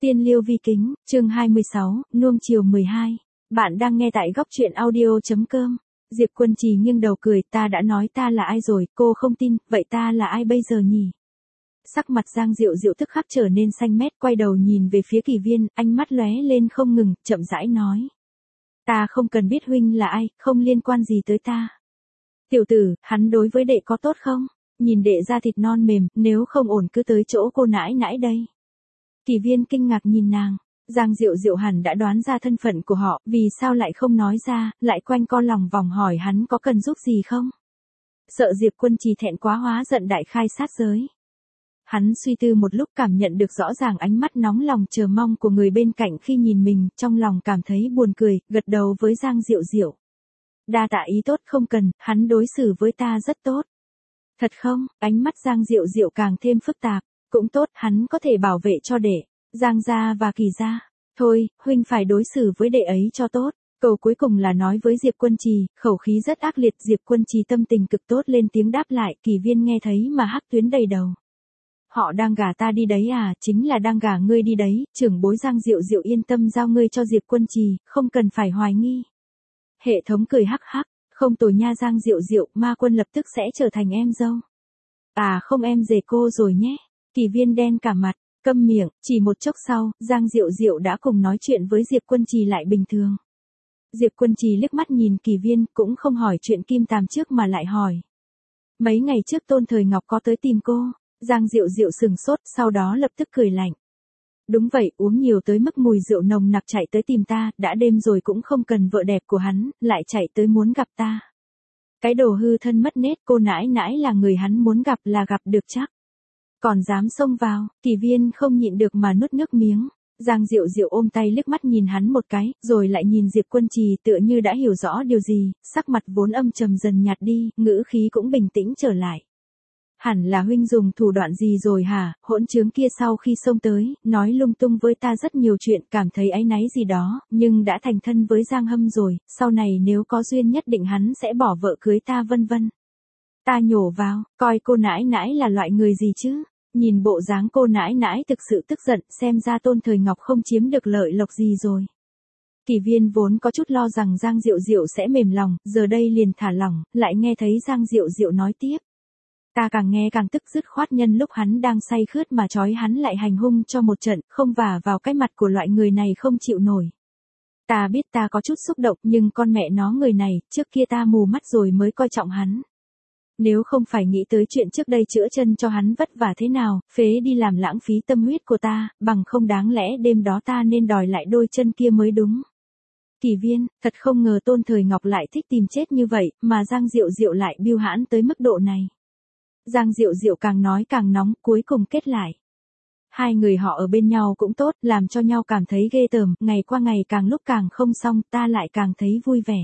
Tiên Liêu Vi Kính, chương 26, nuông chiều 12. Bạn đang nghe tại góc truyện audio.com. Diệp Quân Trì nghiêng đầu cười, ta đã nói ta là ai rồi, cô không tin, vậy ta là ai bây giờ nhỉ? Sắc mặt Giang Diệu Diệu tức khắc trở nên xanh mét, quay đầu nhìn về phía Kỳ Viên, ánh mắt lóe lên không ngừng, chậm rãi nói. Ta không cần biết huynh là ai, không liên quan gì tới ta. Tiểu tử, hắn đối với đệ có tốt không? Nhìn đệ da thịt non mềm, nếu không ổn cứ tới chỗ cô nãi nãi đây. Kỳ Viên kinh ngạc nhìn nàng, Giang Diệu Diệu hẳn đã đoán ra thân phận của họ, vì sao lại không nói ra, lại quanh co lòng vòng hỏi hắn có cần giúp gì không? Sợ Diệp Quân Trì thẹn quá hóa giận đại khai sát giới. Hắn suy tư một lúc cảm nhận được rõ ràng ánh mắt nóng lòng chờ mong của người bên cạnh khi nhìn mình, trong lòng cảm thấy buồn cười, gật đầu với Giang Diệu Diệu. Đa tạ ý tốt không cần, hắn đối xử với ta rất tốt. Thật không? Ánh mắt Giang Diệu Diệu càng thêm phức tạp. Cũng tốt, hắn có thể bảo vệ cho đệ, Giang gia và Kỳ gia. Thôi, huynh phải đối xử với đệ ấy cho tốt. Câu cuối cùng là nói với Diệp Quân Trì, khẩu khí rất ác liệt. Diệp Quân Trì tâm tình cực tốt lên tiếng đáp lại, Kỳ Viên nghe thấy mà hắc tuyến đầy đầu. Họ đang gả ta đi đấy à, chính là đang gả ngươi đi đấy, trưởng bối Giang Diệu Diệu yên tâm giao ngươi cho Diệp Quân Trì, không cần phải hoài nghi. Hệ thống cười hắc hắc, không tồi nha Giang Diệu Diệu, ma quân lập tức sẽ trở thành em dâu. À không em rể cô rồi nhé. Kỳ Viên đen cả mặt, câm miệng, chỉ một chốc sau, Giang Diệu Diệu đã cùng nói chuyện với Diệp Quân Trì lại bình thường. Diệp Quân Trì liếc mắt nhìn Kỳ Viên, cũng không hỏi chuyện Kim Tàm trước mà lại hỏi. Mấy ngày trước Tôn Thời Ngọc có tới tìm cô, Giang Diệu Diệu sừng sốt, sau đó lập tức cười lạnh. Đúng vậy, uống nhiều tới mức mùi rượu nồng nặc chạy tới tìm ta, đã đêm rồi cũng không cần vợ đẹp của hắn, lại chạy tới muốn gặp ta. Cái đồ hư thân mất nết, cô nãi nãi là người hắn muốn gặp là gặp được chắc. Còn dám xông vào, Kỳ Viên không nhịn được mà nuốt nước miếng. Giang Diệu Diệu ôm tay liếc mắt nhìn hắn một cái, rồi lại nhìn Diệp Quân Trì tựa như đã hiểu rõ điều gì, sắc mặt vốn âm trầm dần nhạt đi, ngữ khí cũng bình tĩnh trở lại. Hẳn là huynh dùng thủ đoạn gì rồi hả, hỗn trướng kia sau khi xông tới, nói lung tung với ta rất nhiều chuyện, cảm thấy áy náy gì đó, nhưng đã thành thân với Giang Hâm rồi, sau này nếu có duyên nhất định hắn sẽ bỏ vợ cưới ta vân vân. Ta nhổ vào, coi cô nãi nãi là loại người gì chứ? Nhìn bộ dáng cô nãi nãi thực sự tức giận, xem ra Tôn Thời Ngọc không chiếm được lợi lộc gì rồi. Kỳ Viên vốn có chút lo rằng Giang Diệu Diệu sẽ mềm lòng, giờ đây liền thả lỏng, lại nghe thấy Giang Diệu Diệu nói tiếp. Ta càng nghe càng tức, dứt khoát nhân lúc hắn đang say khướt mà trói hắn lại hành hung cho một trận, không vả vào cái mặt của loại người này không chịu nổi. Ta biết ta có chút xúc động, nhưng con mẹ nó người này, trước kia ta mù mắt rồi mới coi trọng hắn. Nếu không phải nghĩ tới chuyện trước đây chữa chân cho hắn vất vả thế nào, phế đi làm lãng phí tâm huyết của ta, bằng không đáng lẽ đêm đó ta nên đòi lại đôi chân kia mới đúng. Kỳ Viên, thật không ngờ Tôn Thời Ngọc lại thích tìm chết như vậy, mà Giang Diệu Diệu lại biêu hãn tới mức độ này. Giang Diệu Diệu càng nói càng nóng, cuối cùng kết lại. Hai người họ ở bên nhau cũng tốt, làm cho nhau cảm thấy ghê tởm, ngày qua ngày càng lúc càng không xong, ta lại càng thấy vui vẻ.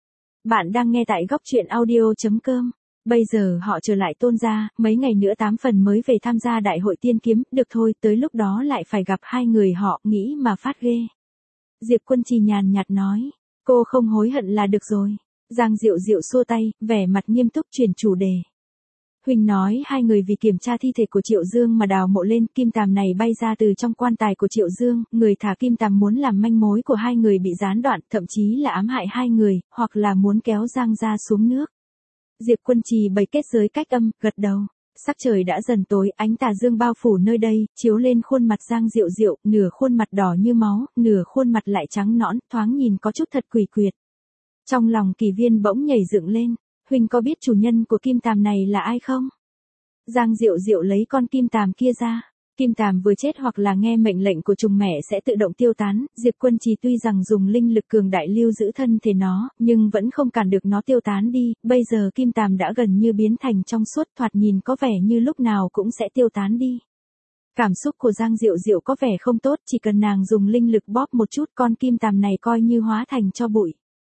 Bạn đang nghe tại góc truyện audio.com. Bây giờ họ trở lại Tôn gia, mấy ngày nữa 8 phần mới về tham gia đại hội tiên kiếm, được thôi, tới lúc đó lại phải gặp hai người họ, nghĩ mà phát ghê. Diệp Quân Trì nhàn nhạt nói, cô không hối hận là được rồi. Giang Diệu Diệu xua tay, vẻ mặt nghiêm túc chuyển chủ đề. Huynh nói hai người vì kiểm tra thi thể của Triệu Dương mà đào mộ lên, kim tàm này bay ra từ trong quan tài của Triệu Dương, người thả kim tàm muốn làm manh mối của hai người bị gián đoạn, thậm chí là ám hại hai người, hoặc là muốn kéo Giang gia xuống nước. Diệp Quân Trì bày kết giới cách âm, gật đầu. Sắc trời đã dần tối, ánh tà dương bao phủ nơi đây, chiếu lên khuôn mặt Giang Diệu Diệu, nửa khuôn mặt đỏ như máu, nửa khuôn mặt lại trắng nõn, thoáng nhìn có chút thật quỷ quyệt. Trong lòng Kỳ Viên bỗng nhảy dựng lên, huynh có biết chủ nhân của kim tàm này là ai không? Giang Diệu Diệu lấy con kim tàm kia ra. Kim tàm vừa chết hoặc là nghe mệnh lệnh của trùng mẹ sẽ tự động tiêu tán, Diệp Quân Trì tuy rằng dùng linh lực cường đại lưu giữ thân thể nó, nhưng vẫn không cản được nó tiêu tán đi, bây giờ kim tàm đã gần như biến thành trong suốt, thoạt nhìn có vẻ như lúc nào cũng sẽ tiêu tán đi. Cảm xúc của Giang Diệu Diệu có vẻ không tốt, chỉ cần nàng dùng linh lực bóp một chút con kim tàm này coi như hóa thành cho bụi.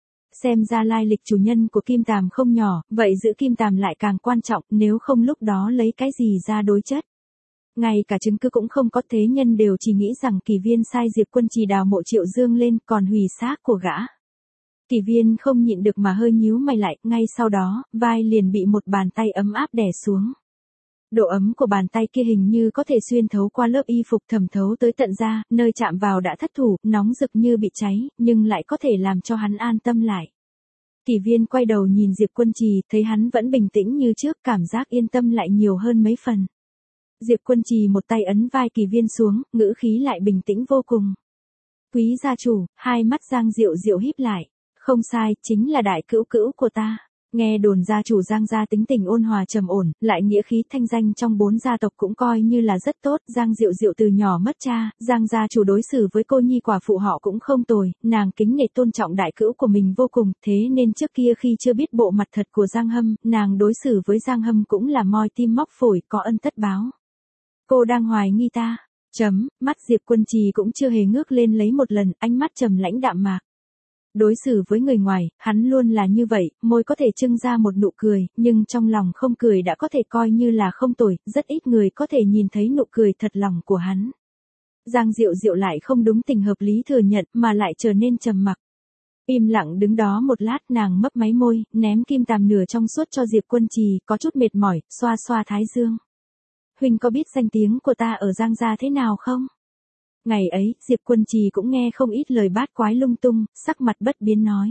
Xem ra lai lịch chủ nhân của kim tàm không nhỏ, vậy giữ kim tàm lại càng quan trọng, nếu không lúc đó lấy cái gì ra đối chất. Ngay cả chứng cứ cũng không có, thế nhân đều chỉ nghĩ rằng Kỳ Viên sai Diệp Quân Trì đào mộ Triệu Dương lên, còn hủy xác của gã. Kỳ Viên không nhịn được mà hơi nhíu mày lại, ngay sau đó, vai liền bị một bàn tay ấm áp đè xuống. Độ ấm của bàn tay kia hình như có thể xuyên thấu qua lớp y phục thẩm thấu tới tận da, nơi chạm vào đã thất thủ, nóng rực như bị cháy, nhưng lại có thể làm cho hắn an tâm lại. Kỷ Viên quay đầu nhìn Diệp Quân Trì, thấy hắn vẫn bình tĩnh như trước, cảm giác yên tâm lại nhiều hơn mấy phần. Diệp Quân Trì một tay ấn vai Kỷ Viên xuống, ngữ khí lại bình tĩnh vô cùng. Quý gia chủ, hai mắt Giang Diệu Diệu híp lại. Không sai, chính là đại cữu cữu của ta. Nghe đồn gia chủ Giang gia tính tình ôn hòa trầm ổn, lại nghĩa khí thanh danh trong 4 gia tộc cũng coi như là rất tốt. Giang Diệu Diệu từ nhỏ mất cha, Giang gia chủ đối xử với cô nhi quả phụ họ cũng không tồi, nàng kính nể tôn trọng đại cữu của mình vô cùng, thế nên trước kia khi chưa biết bộ mặt thật của Giang Hâm, nàng đối xử với Giang Hâm cũng là moi tim móc phổi, có ân tất báo. Cô đang hoài nghi ta. Mắt Diệp Quân Trì cũng chưa hề ngước lên lấy một lần, ánh mắt trầm lãnh đạm mạc. Đối xử với người ngoài, hắn luôn là như vậy, môi có thể trưng ra một nụ cười, nhưng trong lòng không cười đã có thể coi như là không tồi, rất ít người có thể nhìn thấy nụ cười thật lòng của hắn. Giang Diệu Diệu lại không đúng tình hợp lý thừa nhận mà lại trở nên trầm mặc. Im lặng đứng đó một lát, nàng mấp máy môi, ném kim tàm nửa trong suốt cho Diệp Quân Trì, có chút mệt mỏi, xoa xoa thái dương. Huynh có biết danh tiếng của ta ở Giang gia thế nào không? Ngày ấy, Diệp Quân Trì cũng nghe không ít lời bát quái lung tung, sắc mặt bất biến nói.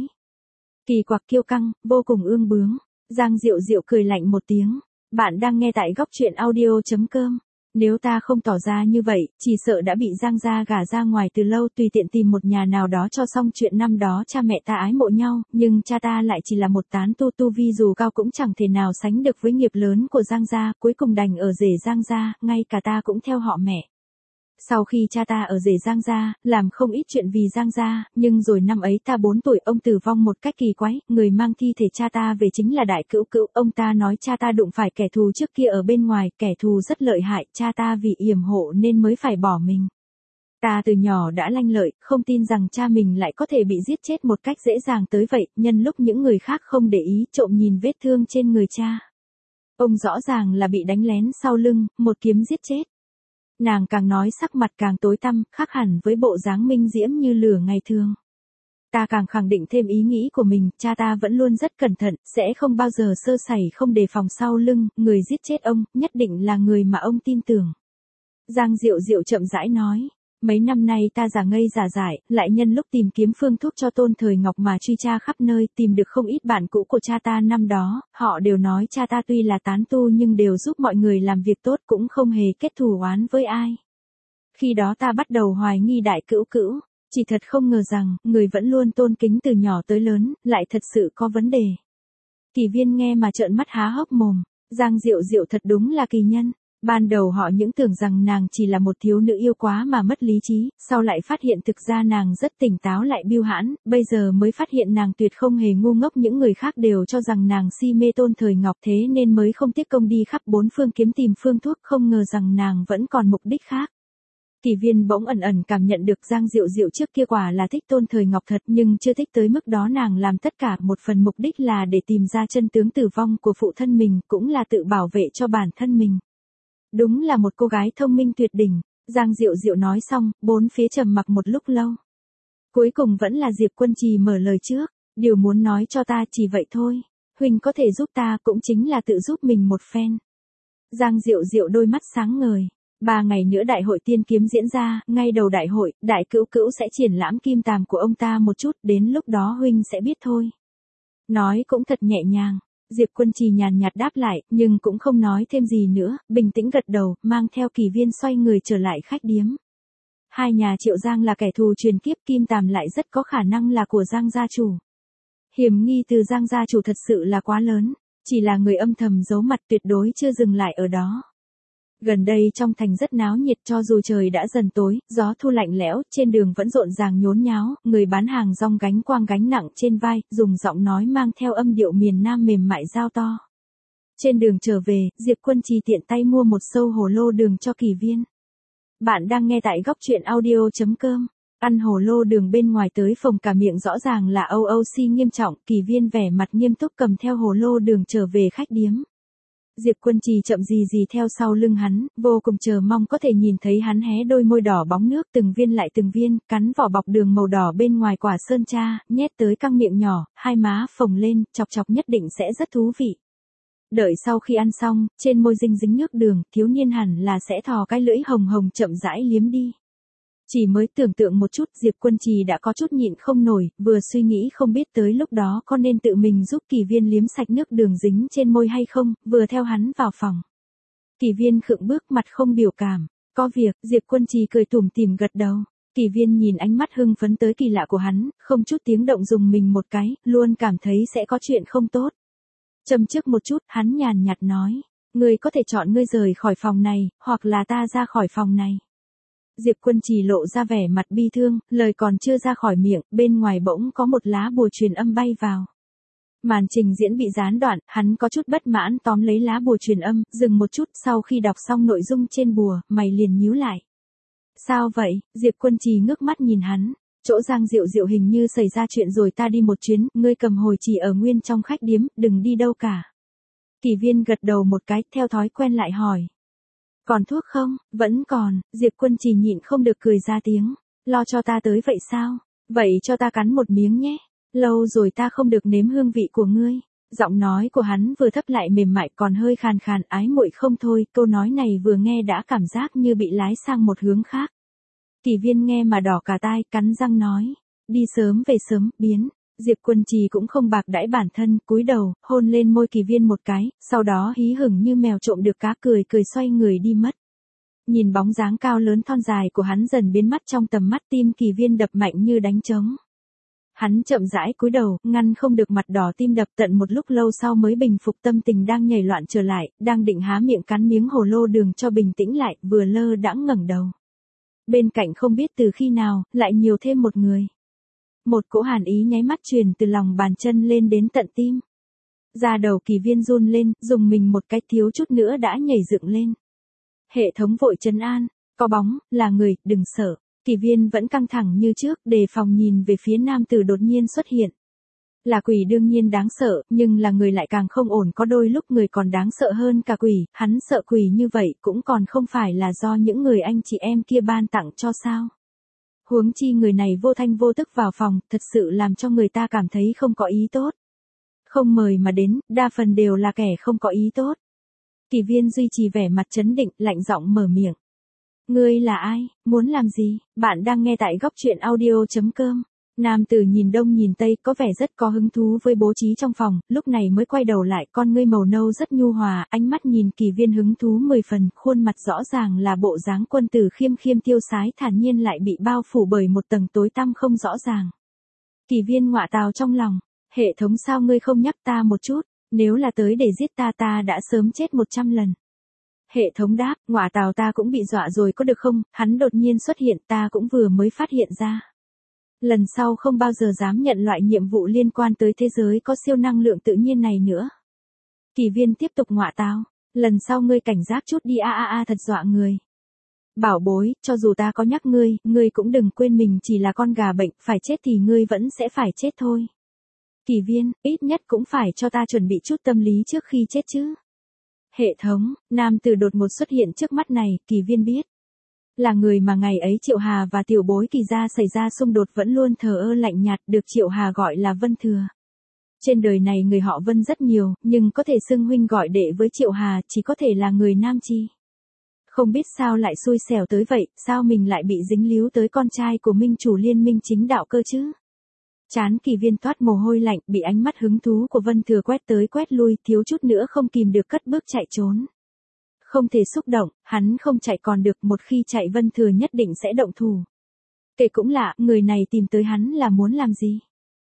Kỳ quặc kiêu căng, vô cùng ương bướng. Giang Diệu Diệu cười lạnh một tiếng. Bạn đang nghe tại góc truyện audio.com. Nếu ta không tỏ ra như vậy, chỉ sợ đã bị Giang gia gả ra ngoài từ lâu, tùy tiện tìm một nhà nào đó cho xong chuyện năm đó cha mẹ ta ái mộ nhau, nhưng cha ta lại chỉ là một tán tu vi dù cao cũng chẳng thể nào sánh được với nghiệp lớn của Giang gia, cuối cùng đành ở rể Giang gia, ngay cả ta cũng theo họ mẹ. Sau khi cha ta ở rể Giang gia, làm không ít chuyện vì Giang gia, nhưng rồi năm ấy ta 4 tuổi ông tử vong một cách kỳ quái, người mang thi thể cha ta về chính là đại cữu cữu, ông ta nói cha ta đụng phải kẻ thù trước kia ở bên ngoài, kẻ thù rất lợi hại, cha ta vì yểm hộ nên mới phải bỏ mình. Ta từ nhỏ đã lanh lợi, không tin rằng cha mình lại có thể bị giết chết một cách dễ dàng tới vậy, nhân lúc những người khác không để ý, trộm nhìn vết thương trên người cha. Ông rõ ràng là bị đánh lén sau lưng, một kiếm giết chết. Nàng càng nói sắc mặt càng tối tăm, khác hẳn với bộ dáng minh diễm như lửa ngày thường. Ta càng khẳng định thêm ý nghĩ của mình, cha ta vẫn luôn rất cẩn thận, sẽ không bao giờ sơ sẩy không đề phòng sau lưng, người giết chết ông, nhất định là người mà ông tin tưởng. Giang Diệu Diệu chậm rãi nói, mấy năm nay ta giả ngây giả dại, lại nhân lúc tìm kiếm phương thuốc cho Tôn Thời Ngọc mà truy tra khắp nơi, tìm được không ít bạn cũ của cha ta năm đó, họ đều nói cha ta tuy là tán tu nhưng đều giúp mọi người làm việc tốt, cũng không hề kết thù oán với ai. Khi đó ta bắt đầu hoài nghi đại cữu cữu, chỉ thật không ngờ rằng, người vẫn luôn tôn kính từ nhỏ tới lớn, lại thật sự có vấn đề. Kỷ Viên nghe mà trợn mắt há hốc mồm, Giang Diệu Diệu thật đúng là kỳ nhân. Ban đầu họ những tưởng rằng nàng chỉ là một thiếu nữ yêu quá mà mất lý trí, sau lại phát hiện thực ra nàng rất tỉnh táo lại bưu hãn, bây giờ mới phát hiện nàng tuyệt không hề ngu ngốc, những người khác đều cho rằng nàng si mê Tôn Thời Ngọc thế nên mới không tiếc công đi khắp 4 phương kiếm tìm phương thuốc, không ngờ rằng nàng vẫn còn mục đích khác. Kỷ Viên bỗng ẩn ẩn cảm nhận được Giang Diệu Diệu trước kia quả là thích Tôn Thời Ngọc thật, nhưng chưa thích tới mức đó. Nàng làm tất cả một phần mục đích là để tìm ra chân tướng tử vong của phụ thân mình, cũng là tự bảo vệ cho bản thân mình. Đúng là một cô gái thông minh tuyệt đỉnh. Giang Diệu Diệu nói xong, bốn phía trầm mặc một lúc lâu. Cuối cùng vẫn là Diệp Quân Trì mở lời trước. Điều muốn nói cho ta chỉ vậy thôi. Huynh có thể giúp ta cũng chính là tự giúp mình một phen. Giang Diệu Diệu đôi mắt sáng ngời. 3 ngày nữa đại hội tiên kiếm diễn ra, ngay đầu đại hội, đại cữu cữu sẽ triển lãm kim tàm của ông ta một chút, đến lúc đó huynh sẽ biết thôi. Nói cũng thật nhẹ nhàng. Diệp Quân Trì nhàn nhạt đáp lại, nhưng cũng không nói thêm gì nữa, bình tĩnh gật đầu, mang theo Kỷ Viên xoay người trở lại khách điếm. Hai nhà Triệu Giang là kẻ thù truyền kiếp, kim tàm lại rất có khả năng là của Giang gia chủ. Hiểm nghi từ Giang gia chủ thật sự là quá lớn, chỉ là người âm thầm giấu mặt tuyệt đối chưa dừng lại ở đó. Gần đây trong thành rất náo nhiệt, cho dù trời đã dần tối, gió thu lạnh lẽo, trên đường vẫn rộn ràng nhốn nháo, người bán hàng rong gánh quang gánh nặng trên vai, dùng giọng nói mang theo âm điệu miền Nam mềm mại giao to. Trên đường trở về, Diệp Quân Trì tiện tay mua một xâu hồ lô đường cho Kỷ Viên. Bạn đang nghe tại góc truyện audio.com. Ăn hồ lô đường bên ngoài tới phồng cả miệng rõ ràng là OOC nghiêm trọng, Kỷ Viên vẻ mặt nghiêm túc cầm theo hồ lô đường trở về khách điếm. Diệp Quân Trì chậm gì gì theo sau lưng hắn, vô cùng chờ mong có thể nhìn thấy hắn hé đôi môi đỏ bóng nước từng viên lại từng viên, cắn vỏ bọc đường màu đỏ bên ngoài quả sơn tra, nhét tới căng miệng nhỏ, hai má phồng lên, chọc chọc nhất định sẽ rất thú vị. đợi sau khi ăn xong, trên môi dinh dính nước đường, thiếu niên hẳn là sẽ thò cái lưỡi hồng hồng chậm rãi liếm đi. Chỉ mới tưởng tượng một chút, Diệp Quân Trì đã có chút nhịn không nổi, vừa suy nghĩ không biết tới lúc đó có nên tự mình giúp Kỳ Viên liếm sạch nước đường dính trên môi hay không, vừa theo hắn vào phòng. Kỳ Viên khựng bước mặt không biểu cảm. Có việc, Diệp Quân Trì cười tủm tỉm gật đầu. Kỳ Viên nhìn ánh mắt hưng phấn tới kỳ lạ của hắn, không chút tiếng động dùng mình một cái, luôn cảm thấy sẽ có chuyện không tốt. Châm trước một chút, hắn nhàn nhạt nói, ngươi có thể chọn ngươi rời khỏi phòng này, hoặc là ta ra khỏi phòng này. Diệp Quân Trì lộ ra vẻ mặt bi thương, lời còn chưa ra khỏi miệng, bên ngoài bỗng có một lá bùa truyền âm bay vào. Màn trình diễn bị gián đoạn, hắn có chút bất mãn tóm lấy lá bùa truyền âm, dừng một chút, sau khi đọc xong nội dung trên bùa, mày liền nhíu lại. Sao vậy? Diệp Quân Trì ngước mắt nhìn hắn. Chỗ Giang Diệu Diệu hình như xảy ra chuyện rồi, ta đi một chuyến, ngươi cầm hồi chỉ ở nguyên trong khách điếm, đừng đi đâu cả. Kỳ Viên gật đầu một cái, theo thói quen lại hỏi. Còn thuốc không? Vẫn còn. Diệp Quân Trì nhịn không được cười ra tiếng. Lo cho ta tới vậy sao? Vậy cho ta cắn một miếng nhé. Lâu rồi ta không được nếm hương vị của ngươi. Giọng nói của hắn vừa thấp lại mềm mại còn hơi khàn khàn, ái muội không thôi, câu nói này vừa nghe đã cảm giác như bị lái sang một hướng khác. Kỳ Viên nghe mà đỏ cả tai, cắn răng nói, đi sớm về sớm, biến. Diệp Quân Trì cũng không bạc đãi bản thân, cúi đầu, hôn lên môi Kỳ Viên một cái, sau đó hí hửng như mèo trộm được cá, cười cười xoay người đi mất. Nhìn bóng dáng cao lớn thon dài của hắn dần biến mất trong tầm mắt, tim Kỳ Viên đập mạnh như đánh trống. Hắn chậm rãi cúi đầu, ngăn không được mặt đỏ tim đập, tận một lúc lâu sau mới bình phục tâm tình đang nhảy loạn trở lại, đang định há miệng cắn miếng hồ lô đường cho bình tĩnh lại, vừa lơ đãng ngẩng đầu. Bên cạnh không biết từ khi nào, lại nhiều thêm một người. Một cỗ hàn ý nháy mắt truyền từ lòng bàn chân lên đến tận tim. Da đầu Kỳ Viên run lên, dùng mình một cái, thiếu chút nữa đã nhảy dựng lên. Hệ thống vội trấn an, có bóng, là người, đừng sợ. Kỳ Viên vẫn căng thẳng như trước, đề phòng nhìn về phía nam tử đột nhiên xuất hiện. Là quỷ đương nhiên đáng sợ, nhưng là người lại càng không ổn, có đôi lúc người còn đáng sợ hơn cả quỷ, hắn sợ quỷ như vậy cũng còn không phải là do những người anh chị em kia ban tặng cho sao. Huống chi người này vô thanh vô tức vào phòng, thật sự làm cho người ta cảm thấy không có ý tốt. Không mời mà đến, đa phần đều là kẻ không có ý tốt. Kỳ Viên duy trì vẻ mặt trấn định, lạnh giọng mở miệng. Ngươi là ai, muốn làm gì? Bạn đang nghe tại góc truyện audio.com. Nam tử nhìn đông nhìn tây, có vẻ rất có hứng thú với bố trí trong phòng, lúc này mới quay đầu lại, con ngươi màu nâu rất nhu hòa, ánh mắt nhìn Kỳ Viên hứng thú 10 phần, khuôn mặt rõ ràng là bộ dáng quân tử khiêm khiêm tiêu sái, thản nhiên lại bị bao phủ bởi một tầng tối tăm không rõ ràng. Kỳ Viên ngọa tào trong lòng, hệ thống sao ngươi không nhắc ta một chút, nếu là tới để giết ta đã sớm chết 100 lần. Hệ thống đáp, ngọa tào ta cũng bị dọa rồi có được không, hắn đột nhiên xuất hiện ta cũng vừa mới phát hiện ra. Lần sau không bao giờ dám nhận loại nhiệm vụ liên quan tới thế giới có siêu năng lượng tự nhiên này nữa. Kỳ Viên tiếp tục ngọa tào, lần sau ngươi cảnh giác chút đi thật dọa người. Bảo bối, cho dù ta có nhắc ngươi cũng đừng quên mình chỉ là con gà bệnh, phải chết thì ngươi vẫn sẽ phải chết thôi. Kỳ Viên, ít nhất cũng phải cho ta chuẩn bị chút tâm lý trước khi chết chứ. Hệ thống, nam tử đột ngột xuất hiện trước mắt này, Kỳ Viên biết. Là người mà ngày ấy Triệu Hà và tiểu bối Kỳ gia xảy ra xung đột vẫn luôn thờ ơ lạnh nhạt, được Triệu Hà gọi là Vân Thừa. Trên đời này người họ Vân rất nhiều, nhưng có thể xưng huynh gọi đệ với Triệu Hà chỉ có thể là người nam chi. Không biết sao lại xui xẻo tới vậy, sao mình lại bị dính líu tới con trai của minh chủ liên minh chính đạo cơ chứ? Chán Kỳ Viên toát mồ hôi lạnh, bị ánh mắt hứng thú của Vân Thừa quét tới quét lui, thiếu chút nữa không kìm được cất bước chạy trốn. Không thể xúc động, hắn không chạy còn được, một khi chạy Vân Thừa nhất định sẽ động thủ. Kể cũng lạ, người này tìm tới hắn là muốn làm gì?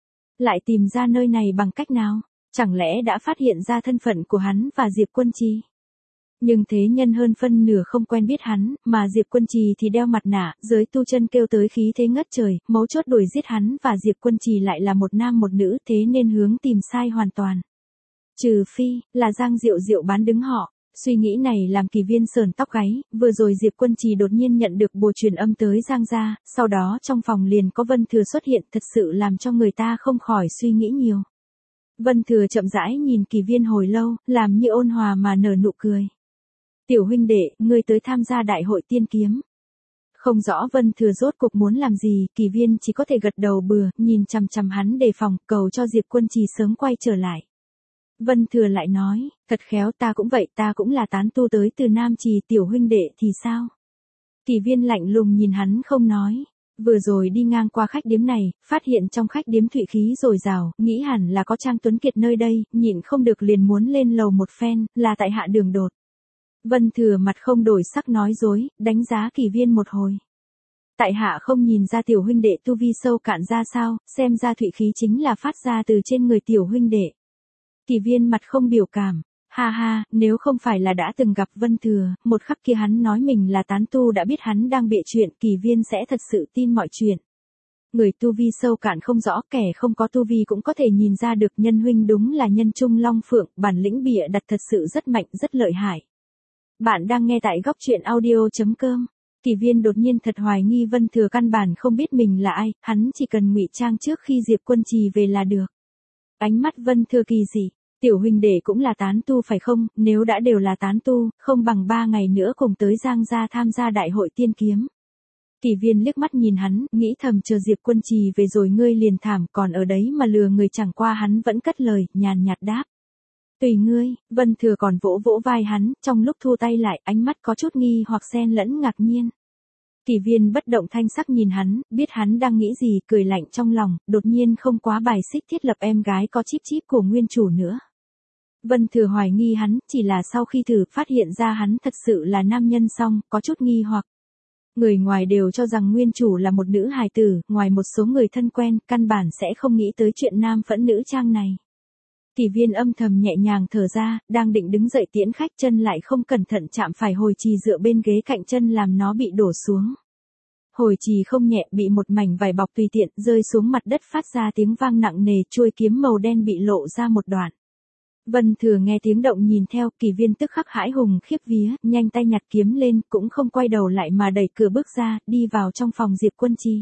Lại tìm ra nơi này bằng cách nào? Chẳng lẽ đã phát hiện ra thân phận của hắn và Diệp Quân Trì? Nhưng thế nhân hơn phân nửa không quen biết hắn, mà Diệp Quân Trì thì đeo mặt nạ, giới tu chân kêu tới khí thế ngất trời, mấu chốt đuổi giết hắn và Diệp Quân Trì lại là một nam một nữ, thế nên hướng tìm sai hoàn toàn. Trừ phi, là Giang Diệu Diệu bán đứng họ. Suy nghĩ này làm Kỳ Viên sờn tóc gáy, vừa rồi Diệp Quân Trì đột nhiên nhận được bùa truyền âm tới Giang gia, sau đó trong phòng liền có Vân Thừa xuất hiện, thật sự làm cho người ta không khỏi suy nghĩ nhiều. Vân Thừa chậm rãi nhìn Kỳ Viên hồi lâu, làm như ôn hòa mà nở nụ cười. Tiểu huynh đệ, ngươi tới tham gia đại hội tiên kiếm. Không rõ Vân Thừa rốt cuộc muốn làm gì, Kỳ Viên chỉ có thể gật đầu bừa, nhìn chằm chằm hắn đề phòng, cầu cho Diệp Quân Trì sớm quay trở lại. Vân Thừa lại nói, thật khéo ta cũng vậy, ta cũng là tán tu tới từ Nam Trì, tiểu huynh đệ thì sao? Kỳ Viên lạnh lùng nhìn hắn không nói. Vừa rồi đi ngang qua khách điếm này, phát hiện trong khách điếm thụy khí dồi dào, nghĩ hẳn là có Trang Tuấn Kiệt nơi đây, nhịn không được liền muốn lên lầu một phen, là tại hạ đường đột. Vân Thừa mặt không đổi sắc nói dối, đánh giá Kỳ Viên một hồi. Tại hạ không nhìn ra tiểu huynh đệ tu vi sâu cạn ra sao, xem ra thụy khí chính là phát ra từ trên người tiểu huynh đệ. Kỳ Viên mặt không biểu cảm. Ha ha, nếu không phải là đã từng gặp Vân Thừa, một khắc kia hắn nói mình là tán tu đã biết hắn đang bịa chuyện, Kỳ Viên sẽ thật sự tin mọi chuyện. Người tu vi sâu cạn không rõ, kẻ không có tu vi cũng có thể nhìn ra được, nhân huynh đúng là nhân trung long phượng, bản lĩnh bịa đặt thật sự rất mạnh, rất lợi hại. Bạn đang nghe tại góc truyện audio.com. Kỳ Viên đột nhiên thật hoài nghi Vân Thừa căn bản không biết mình là ai, hắn chỉ cần ngụy trang trước khi Diệp Quân Trì về là được. Ánh mắt Vân Thừa kỳ dị. Tiểu huynh đệ cũng là tán tu phải không, nếu đã đều là tán tu, không bằng 3 ngày nữa cùng tới Giang gia tham gia đại hội tiên kiếm. Kỳ Viên liếc mắt nhìn hắn, nghĩ thầm chờ Diệp Quân Trì về rồi ngươi liền thảm, còn ở đấy mà lừa người, chẳng qua hắn vẫn cất lời, nhàn nhạt đáp. Tùy ngươi. Vân Thừa còn vỗ vỗ vai hắn, trong lúc thu tay lại, ánh mắt có chút nghi hoặc xen lẫn ngạc nhiên. Kỳ Viên bất động thanh sắc nhìn hắn, biết hắn đang nghĩ gì, cười lạnh trong lòng, đột nhiên không quá bài xích thiết lập em gái có chíp chíp của nguyên chủ nữa. Vân Thừa hoài nghi hắn, chỉ là sau khi thử phát hiện ra hắn thật sự là nam nhân xong, có chút nghi hoặc. Người ngoài đều cho rằng nguyên chủ là một nữ hài tử, ngoài một số người thân quen, căn bản sẽ không nghĩ tới chuyện nam phẫn nữ trang này. Kỳ Viên âm thầm nhẹ nhàng thở ra, đang định đứng dậy tiễn khách, chân lại không cẩn thận chạm phải hồi trì dựa bên ghế cạnh chân làm nó bị đổ xuống. Hồi trì không nhẹ, bị một mảnh vải bọc tùy tiện rơi xuống mặt đất phát ra tiếng vang nặng nề, chuôi kiếm màu đen bị lộ ra một đoạn. Vân Thừa nghe tiếng động nhìn theo, Kỳ Viên tức khắc hãi hùng khiếp vía, nhanh tay nhặt kiếm lên, cũng không quay đầu lại mà đẩy cửa bước ra, đi vào trong phòng Diệp Quân Trì.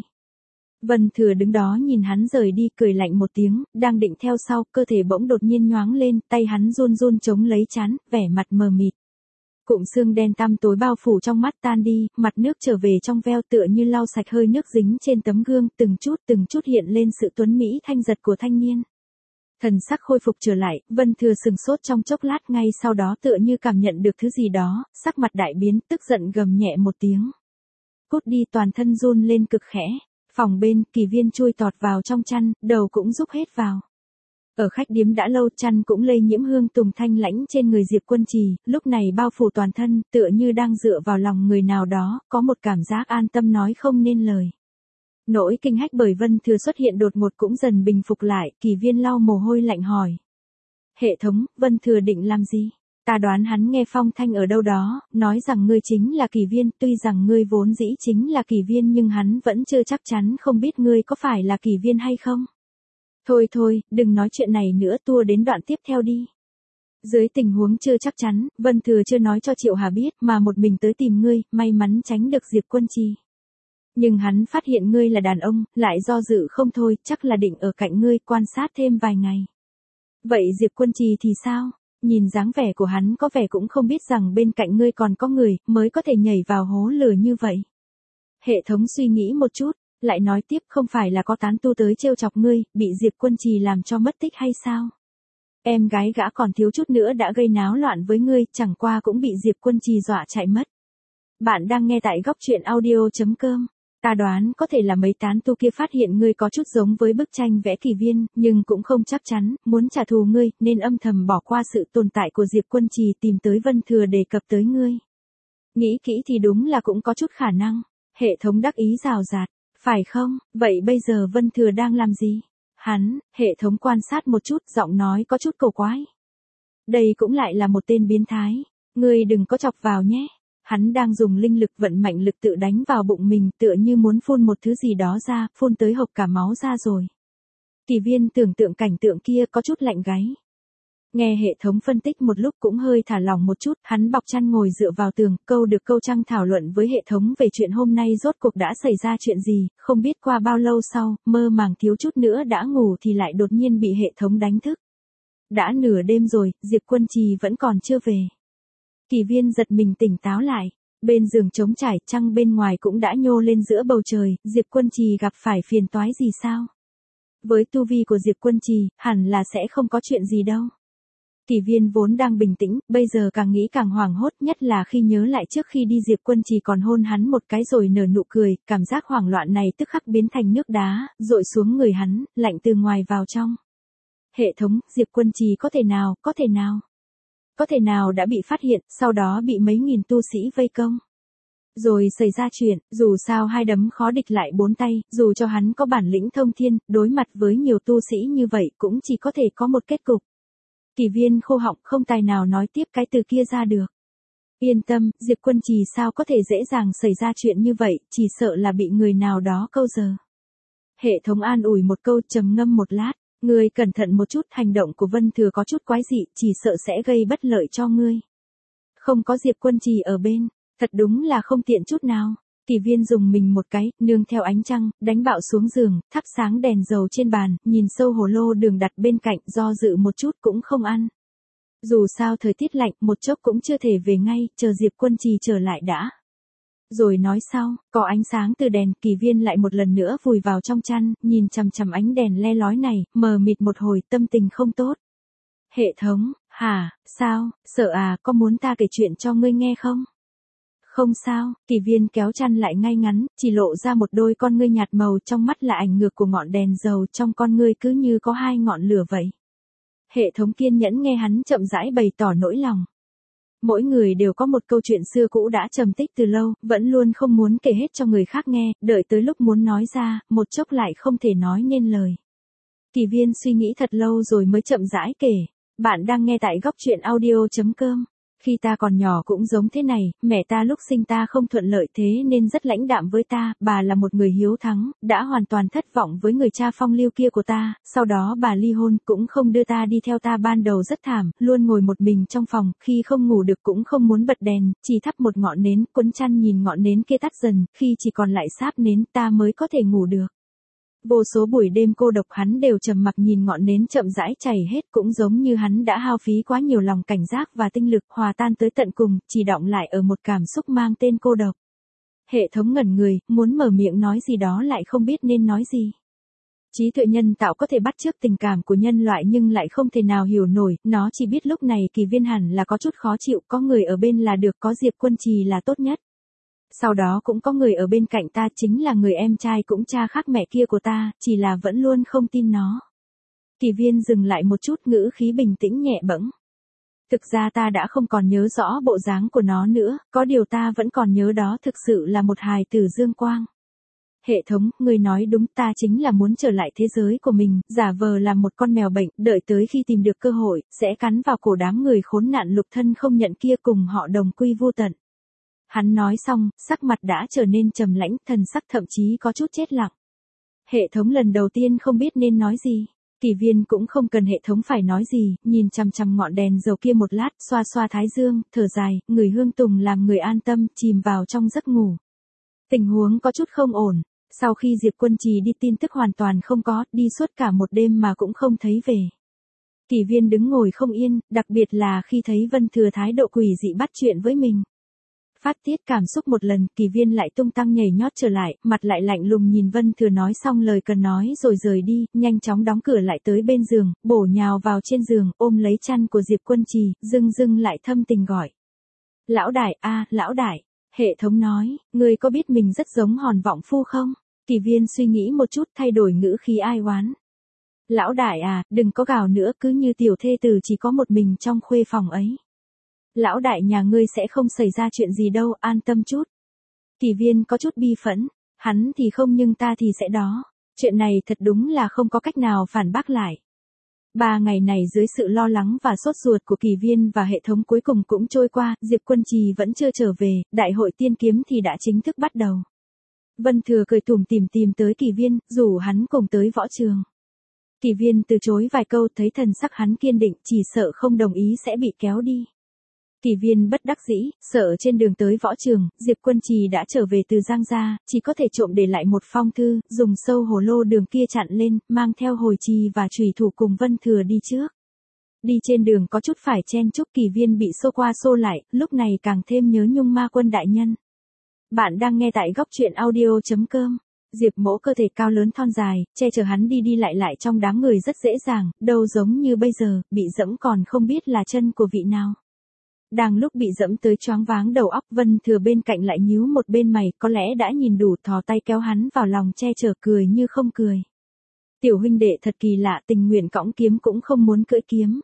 Vân Thừa đứng đó nhìn hắn rời đi, cười lạnh một tiếng, đang định theo sau, cơ thể bỗng đột nhiên nhoáng lên, tay hắn run run chống lấy trán, vẻ mặt mờ mịt. Cụm xương đen tăm tối bao phủ trong mắt tan đi, mặt nước trở về trong veo tựa như lau sạch hơi nước dính trên tấm gương, từng chút hiện lên sự tuấn mỹ thanh giật của thanh niên. Thần sắc khôi phục trở lại, Vân Thừa sừng sốt trong chốc lát, ngay sau đó tựa như cảm nhận được thứ gì đó, sắc mặt đại biến, tức giận gầm nhẹ một tiếng. Cút đi, toàn thân run lên cực khẽ. Phòng bên, Kỳ Viên chui tọt vào trong chăn, đầu cũng rúc hết vào. Ở khách điếm đã lâu, chăn cũng lây nhiễm hương tùng thanh lãnh trên người Diệp Quân Trì, lúc này bao phủ toàn thân, tựa như đang dựa vào lòng người nào đó, có một cảm giác an tâm nói không nên lời. Nỗi kinh hách bởi Vân Thừa xuất hiện đột ngột cũng dần bình phục lại, Kỳ Viên lau mồ hôi lạnh hỏi. Hệ thống, Vân Thừa định làm gì? Ta đoán hắn nghe phong thanh ở đâu đó, nói rằng ngươi chính là Kỳ Viên, tuy rằng ngươi vốn dĩ chính là Kỳ Viên nhưng hắn vẫn chưa chắc chắn không biết ngươi có phải là Kỳ Viên hay không. Thôi, đừng nói chuyện này nữa, tua đến đoạn tiếp theo đi. Dưới tình huống chưa chắc chắn, Vân Thừa chưa nói cho Triệu Hà biết mà một mình tới tìm ngươi, may mắn tránh được Diệp Quân Trì. Nhưng hắn phát hiện ngươi là đàn ông, lại do dự không thôi, chắc là định ở cạnh ngươi quan sát thêm vài ngày. Vậy Diệp Quân Trì thì sao? Nhìn dáng vẻ của hắn có vẻ cũng không biết rằng bên cạnh ngươi còn có người, mới có thể nhảy vào hố lửa như vậy. Hệ thống suy nghĩ một chút, lại nói tiếp, không phải là có tán tu tới trêu chọc ngươi, bị Diệp Quân Trì làm cho mất tích hay sao? Em gái gã còn thiếu chút nữa đã gây náo loạn với ngươi, chẳng qua cũng bị Diệp Quân Trì dọa chạy mất. Bạn đang nghe tại góc truyện audio.com. Ta đoán có thể là mấy tán tu kia phát hiện ngươi có chút giống với bức tranh vẽ Kỳ Viên, nhưng cũng không chắc chắn, muốn trả thù ngươi, nên âm thầm bỏ qua sự tồn tại của Diệp Quân Trì tìm tới Vân Thừa đề cập tới ngươi. Nghĩ kỹ thì đúng là cũng có chút khả năng. Hệ thống đắc ý rào rạt, phải không? Vậy bây giờ Vân Thừa đang làm gì? Hệ thống quan sát một chút, giọng nói có chút cầu quái. Đây cũng lại là một tên biến thái, ngươi đừng có chọc vào nhé. Hắn đang dùng linh lực vận mạnh lực tự đánh vào bụng mình, tựa như muốn phun một thứ gì đó ra, phun tới hộc cả máu ra rồi. Kỳ Viên tưởng tượng cảnh tượng kia có chút lạnh gáy. Nghe hệ thống phân tích một lúc cũng hơi thả lỏng một chút, hắn bọc chăn ngồi dựa vào tường, câu được câu trăng thảo luận với hệ thống về chuyện hôm nay rốt cuộc đã xảy ra chuyện gì, không biết qua bao lâu sau, mơ màng thiếu chút nữa đã ngủ thì lại đột nhiên bị hệ thống đánh thức. Đã nửa đêm rồi, Diệp Quân Trì vẫn còn chưa về. Kỳ Viên giật mình tỉnh táo lại, bên giường trống trải, trăng bên ngoài cũng đã nhô lên giữa bầu trời, Diệp Quân Trì gặp phải phiền toái gì sao? Với tu vi của Diệp Quân Trì, hẳn là sẽ không có chuyện gì đâu. Kỳ Viên vốn đang bình tĩnh, bây giờ càng nghĩ càng hoảng hốt, nhất là khi nhớ lại trước khi đi Diệp Quân Trì còn hôn hắn một cái rồi nở nụ cười, cảm giác hoảng loạn này tức khắc biến thành nước đá, dội xuống người hắn, lạnh từ ngoài vào trong. Hệ thống, Diệp Quân Trì có thể nào đã bị phát hiện, sau đó bị mấy nghìn tu sĩ vây công. Rồi xảy ra chuyện, dù sao hai đấm khó địch lại bốn tay, dù cho hắn có bản lĩnh thông thiên, đối mặt với nhiều tu sĩ như vậy cũng chỉ có thể có một kết cục. Kỳ Viên khô họng không tài nào nói tiếp cái từ kia ra được. Yên tâm, Diệp Quân Trì sao có thể dễ dàng xảy ra chuyện như vậy, chỉ sợ là bị người nào đó câu giờ. Hệ thống an ủi một câu, trầm ngâm một lát, ngươi cẩn thận một chút, hành động của Vân Thừa có chút quái dị, chỉ sợ sẽ gây bất lợi cho ngươi. Không có Diệp Quân Trì ở bên, thật đúng là không tiện chút nào. Kỳ Viên dùng mình một cái, nương theo ánh trăng, đánh bạo xuống giường, thắp sáng đèn dầu trên bàn, nhìn sâu hồ lô đường đặt bên cạnh, do dự một chút cũng không ăn. Dù sao thời tiết lạnh, một chốc cũng chưa thể về ngay, chờ Diệp Quân Trì trở lại đã. Rồi nói sau, có ánh sáng từ đèn, Kỳ Viên lại một lần nữa vùi vào trong chăn, nhìn chằm chằm ánh đèn le lói này, mờ mịt một hồi, tâm tình không tốt. Hệ thống, hả, sao, sợ à, có muốn ta kể chuyện cho ngươi nghe không? Không sao, Kỳ Viên kéo chăn lại ngay ngắn, chỉ lộ ra một đôi con ngươi nhạt màu, trong mắt là ảnh ngược của ngọn đèn dầu, trong con ngươi cứ như có hai ngọn lửa vậy. Hệ thống kiên nhẫn nghe hắn chậm rãi bày tỏ nỗi lòng. Mỗi người đều có một câu chuyện xưa cũ đã trầm tích từ lâu, vẫn luôn không muốn kể hết cho người khác nghe, đợi tới lúc muốn nói ra, một chốc lại không thể nói nên lời. Kỳ Viên suy nghĩ thật lâu rồi mới chậm rãi kể. Bạn đang nghe tại góc truyện audio.com. Khi ta còn nhỏ cũng giống thế này, mẹ ta lúc sinh ta không thuận lợi thế nên rất lãnh đạm với ta, bà là một người hiếu thắng, đã hoàn toàn thất vọng với người cha phong lưu kia của ta, sau đó bà ly hôn cũng không đưa ta đi theo ta, ban đầu rất thảm, luôn ngồi một mình trong phòng, khi không ngủ được cũng không muốn bật đèn, chỉ thắp một ngọn nến, quấn chăn nhìn ngọn nến kia tắt dần, khi chỉ còn lại sáp nến ta mới có thể ngủ được. Vô số buổi đêm cô độc hắn đều trầm mặc nhìn ngọn nến chậm rãi chảy hết, cũng giống như hắn đã hao phí quá nhiều lòng cảnh giác và tinh lực, hòa tan tới tận cùng, chỉ đọng lại ở một cảm xúc mang tên cô độc. Hệ thống ngẩn người, muốn mở miệng nói gì đó lại không biết nên nói gì. Trí tuệ nhân tạo có thể bắt chước tình cảm của nhân loại nhưng lại không thể nào hiểu nổi, nó chỉ biết lúc này Kỳ Viên hẳn là có chút khó chịu, có người ở bên là được, có Diệp Quân Trì là tốt nhất. Sau đó cũng có người ở bên cạnh ta, chính là người em trai cũng cha khác mẹ kia của ta, chỉ là vẫn luôn không tin nó. Kỳ Viên dừng lại một chút, ngữ khí bình tĩnh nhẹ bẫng. Thực ra ta đã không còn nhớ rõ bộ dáng của nó nữa, có điều ta vẫn còn nhớ đó thực sự là một hài tử dương quang. Hệ thống, người nói đúng, ta chính là muốn trở lại thế giới của mình, giả vờ làm một con mèo bệnh, đợi tới khi tìm được cơ hội, sẽ cắn vào cổ đám người khốn nạn lục thân không nhận kia, cùng họ đồng quy vu tận. Hắn nói xong, sắc mặt đã trở nên trầm lãnh, thần sắc thậm chí có chút chết lặng. Hệ thống lần đầu tiên không biết nên nói gì. Kỳ Viên cũng không cần hệ thống phải nói gì, nhìn chằm chằm ngọn đèn dầu kia một lát, xoa xoa thái dương, thở dài, người hương tùng làm người an tâm, chìm vào trong giấc ngủ. Tình huống có chút không ổn. Sau khi Diệp Quân Trì đi tin tức hoàn toàn không có, đi suốt cả một đêm mà cũng không thấy về. Kỳ Viên đứng ngồi không yên, đặc biệt là khi thấy Vân Thừa thái độ quỷ dị bắt chuyện với mình. Phát tiết cảm xúc một lần, Kỳ Viên lại tung tăng nhảy nhót trở lại, mặt lại lạnh lùng nhìn Vân Thừa nói xong lời cần nói rồi rời đi, nhanh chóng đóng cửa lại tới bên giường, bổ nhào vào trên giường, ôm lấy chăn của Diệp Quân Trì, dưng lại thâm tình gọi. Lão đại, lão đại. Hệ thống nói, ngươi có biết mình rất giống Hòn Vọng Phu không? Kỳ Viên suy nghĩ một chút, thay đổi ngữ khí ai oán. Lão đại đừng có gào nữa, cứ như tiểu thê tử chỉ có một mình trong khuê phòng ấy. Lão đại nhà ngươi sẽ không xảy ra chuyện gì đâu, an tâm chút. Kỳ Viên có chút bi phẫn, hắn thì không nhưng ta thì sẽ đó. Chuyện này thật đúng là không có cách nào phản bác lại. 3 ngày này dưới sự lo lắng và sốt ruột của Kỳ Viên và hệ thống cuối cùng cũng trôi qua, Diệp Quân Trì vẫn chưa trở về, đại hội tiên kiếm thì đã chính thức bắt đầu. Vân Thừa cười tủm tìm tới Kỳ Viên, rủ hắn cùng tới võ trường. Kỳ Viên từ chối vài câu, thấy thần sắc hắn kiên định, chỉ sợ không đồng ý sẽ bị kéo đi. Kỳ Viên bất đắc dĩ, sợ trên đường tới võ trường, Diệp Quân Trì đã trở về từ Giang gia, chỉ có thể trộm để lại một phong thư, dùng sâu hồ lô đường kia chặn lên, mang theo hồi trì và chùy thủ cùng Vân Thừa đi trước. Đi trên đường có chút phải chen chúc, Kỳ Viên bị xô qua xô lại, lúc này càng thêm nhớ nhung ma quân đại nhân. Bạn đang nghe tại góc truyện audio.com. Diệp Mỗ cơ thể cao lớn thon dài, che chở hắn đi đi lại lại trong đám người rất dễ dàng, đâu giống như bây giờ, bị dẫm còn không biết là chân của vị nào. Đang lúc bị dẫm tới choáng váng đầu óc, Vân Thừa bên cạnh lại nhíu một bên mày, có lẽ đã nhìn đủ, thò tay kéo hắn vào lòng che chở, cười như không cười. Tiểu huynh đệ thật kỳ lạ, tình nguyện cõng kiếm cũng không muốn cưỡi kiếm.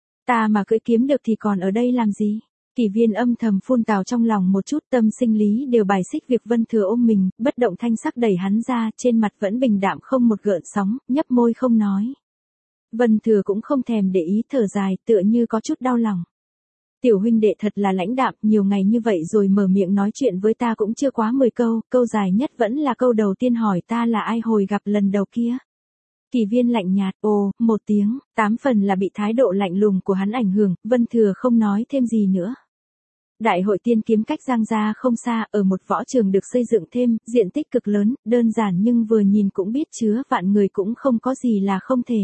Ta mà cưỡi kiếm được thì còn ở đây làm gì? Kỳ Viên âm thầm phun tào trong lòng một chút, tâm sinh lý đều bài xích việc Vân Thừa ôm mình, bất động thanh sắc đẩy hắn ra, trên mặt vẫn bình đạm không một gợn sóng, nhấp môi không nói. Vân Thừa cũng không thèm để ý, thở dài, tựa như có chút đau lòng. Tiểu huynh đệ thật là lãnh đạm, nhiều ngày như vậy rồi mở miệng nói chuyện với ta cũng chưa quá 10 câu, câu dài nhất vẫn là câu đầu tiên hỏi ta là ai hồi gặp lần đầu kia. Kỳ Viên lạnh nhạt, ồ, một tiếng, 8 phần là bị thái độ lạnh lùng của hắn ảnh hưởng, Vân Thừa không nói thêm gì nữa. Đại hội tiên kiếm cách Giang Gia không xa, ở một võ trường được xây dựng thêm, diện tích cực lớn, đơn giản nhưng vừa nhìn cũng biết chứa vạn người cũng không có gì là không thể.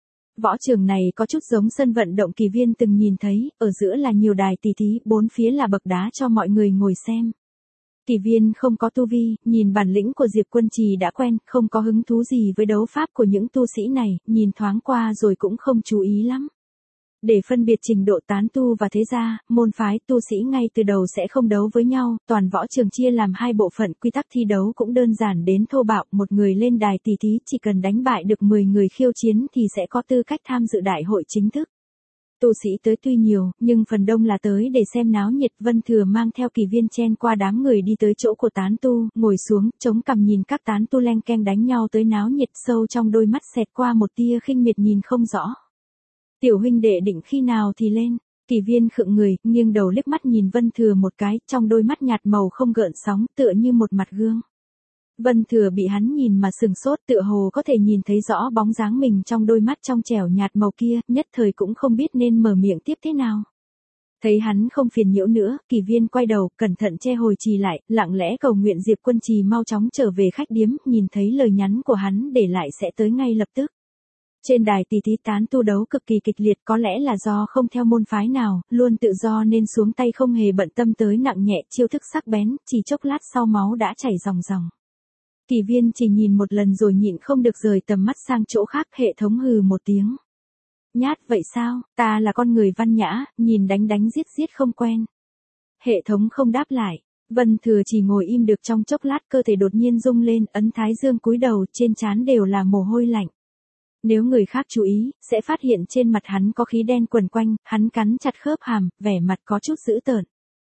Võ trường này có chút giống sân vận động Kỳ Viên từng nhìn thấy, ở giữa là nhiều đài tỉ thí, bốn phía là bậc đá cho mọi người ngồi xem. Kỳ Viên không có tu vi, nhìn bản lĩnh của Diệp Quân Trì đã quen, không có hứng thú gì với đấu pháp của những tu sĩ này, nhìn thoáng qua rồi cũng không chú ý lắm. Để phân biệt trình độ tán tu và thế gia, môn phái tu sĩ ngay từ đầu sẽ không đấu với nhau, toàn võ trường chia làm hai bộ phận, quy tắc thi đấu cũng đơn giản đến thô bạo, một người lên đài tỉ thí chỉ cần đánh bại được 10 người khiêu chiến thì sẽ có tư cách tham dự đại hội chính thức. Tu sĩ tới tuy nhiều, nhưng phần đông là tới để xem náo nhiệt. Vân Thừa mang theo Kỳ Viên chen qua đám người đi tới chỗ của tán tu, ngồi xuống, chống cằm nhìn các tán tu leng keng đánh nhau tới náo nhiệt, sâu trong đôi mắt xẹt qua một tia khinh miệt nhìn không rõ. Tiểu huynh đệ định khi nào thì lên? Kỳ Viên khựng người, nghiêng đầu liếc mắt nhìn Vân Thừa một cái, trong đôi mắt nhạt màu không gợn sóng, tựa như một mặt gương. Vân Thừa bị hắn nhìn mà sừng sốt, tựa hồ có thể nhìn thấy rõ bóng dáng mình trong đôi mắt trong trẻo nhạt màu kia, nhất thời cũng không biết nên mở miệng tiếp thế nào. Thấy hắn không phiền nhiễu nữa, Kỳ Viên quay đầu, cẩn thận che hồi trì lại, lặng lẽ cầu nguyện Diệp Quân Trì mau chóng trở về khách điếm, nhìn thấy lời nhắn của hắn để lại sẽ tới ngay lập tức. Trên đài tỉ thí tán tu đấu cực kỳ kịch liệt, có lẽ là do không theo môn phái nào, luôn tự do nên xuống tay không hề bận tâm tới nặng nhẹ, chiêu thức sắc bén, chỉ chốc lát sau máu đã chảy ròng ròng. Kỳ Viên chỉ nhìn một lần rồi nhịn không được rời tầm mắt sang chỗ khác, hệ thống hừ một tiếng. Nhát vậy sao, ta là con người văn nhã, nhìn đánh giết giết không quen. Hệ thống không đáp lại, Vân Thừa chỉ ngồi im được trong chốc lát, cơ thể đột nhiên rung lên, ấn thái dương cúi đầu, trên trán đều là mồ hôi lạnh. Nếu người khác chú ý, sẽ phát hiện trên mặt hắn có khí đen quần quanh, hắn cắn chặt khớp hàm, vẻ mặt có chút dữ tợn.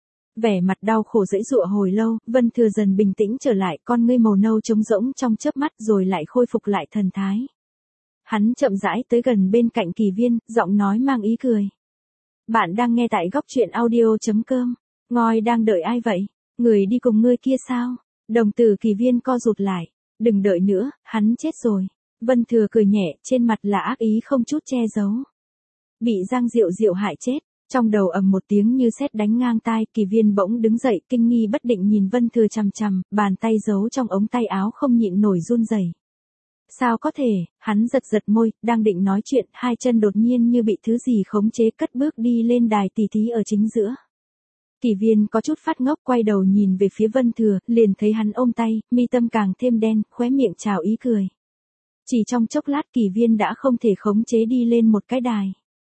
Vẻ mặt đau khổ dãy dụa hồi lâu, Vân Thừa dần bình tĩnh trở lại, con ngươi màu nâu trống rỗng trong chớp mắt rồi lại khôi phục lại thần thái. Hắn chậm rãi tới gần bên cạnh Kỳ Viên, giọng nói mang ý cười. Bạn đang nghe tại góc truyện audio.com. Ngồi đang đợi ai vậy? Người đi cùng ngươi kia sao? Đồng tử Kỳ Viên co rụt lại. Đừng đợi nữa, hắn chết rồi. Vân Thừa cười nhẹ, trên mặt là ác ý không chút che giấu. Bị Giang Diệu Diệu hại chết. Trong đầu ầm một tiếng như sét đánh ngang tai, Kỳ Viên bỗng đứng dậy, kinh nghi bất định nhìn Vân Thừa chằm chằm, bàn tay giấu trong ống tay áo không nhịn nổi run rẩy. Sao có thể? Hắn giật giật môi, đang định nói chuyện, hai chân đột nhiên như bị thứ gì khống chế, cất bước đi lên đài tỉ thí ở chính giữa. Kỳ Viên có chút phát ngốc, quay đầu nhìn về phía Vân Thừa, liền thấy hắn ôm tay, mi tâm càng thêm đen, khóe miệng trào ý cười. Chỉ trong chốc lát Kỳ Viên đã không thể khống chế đi lên một cái đài.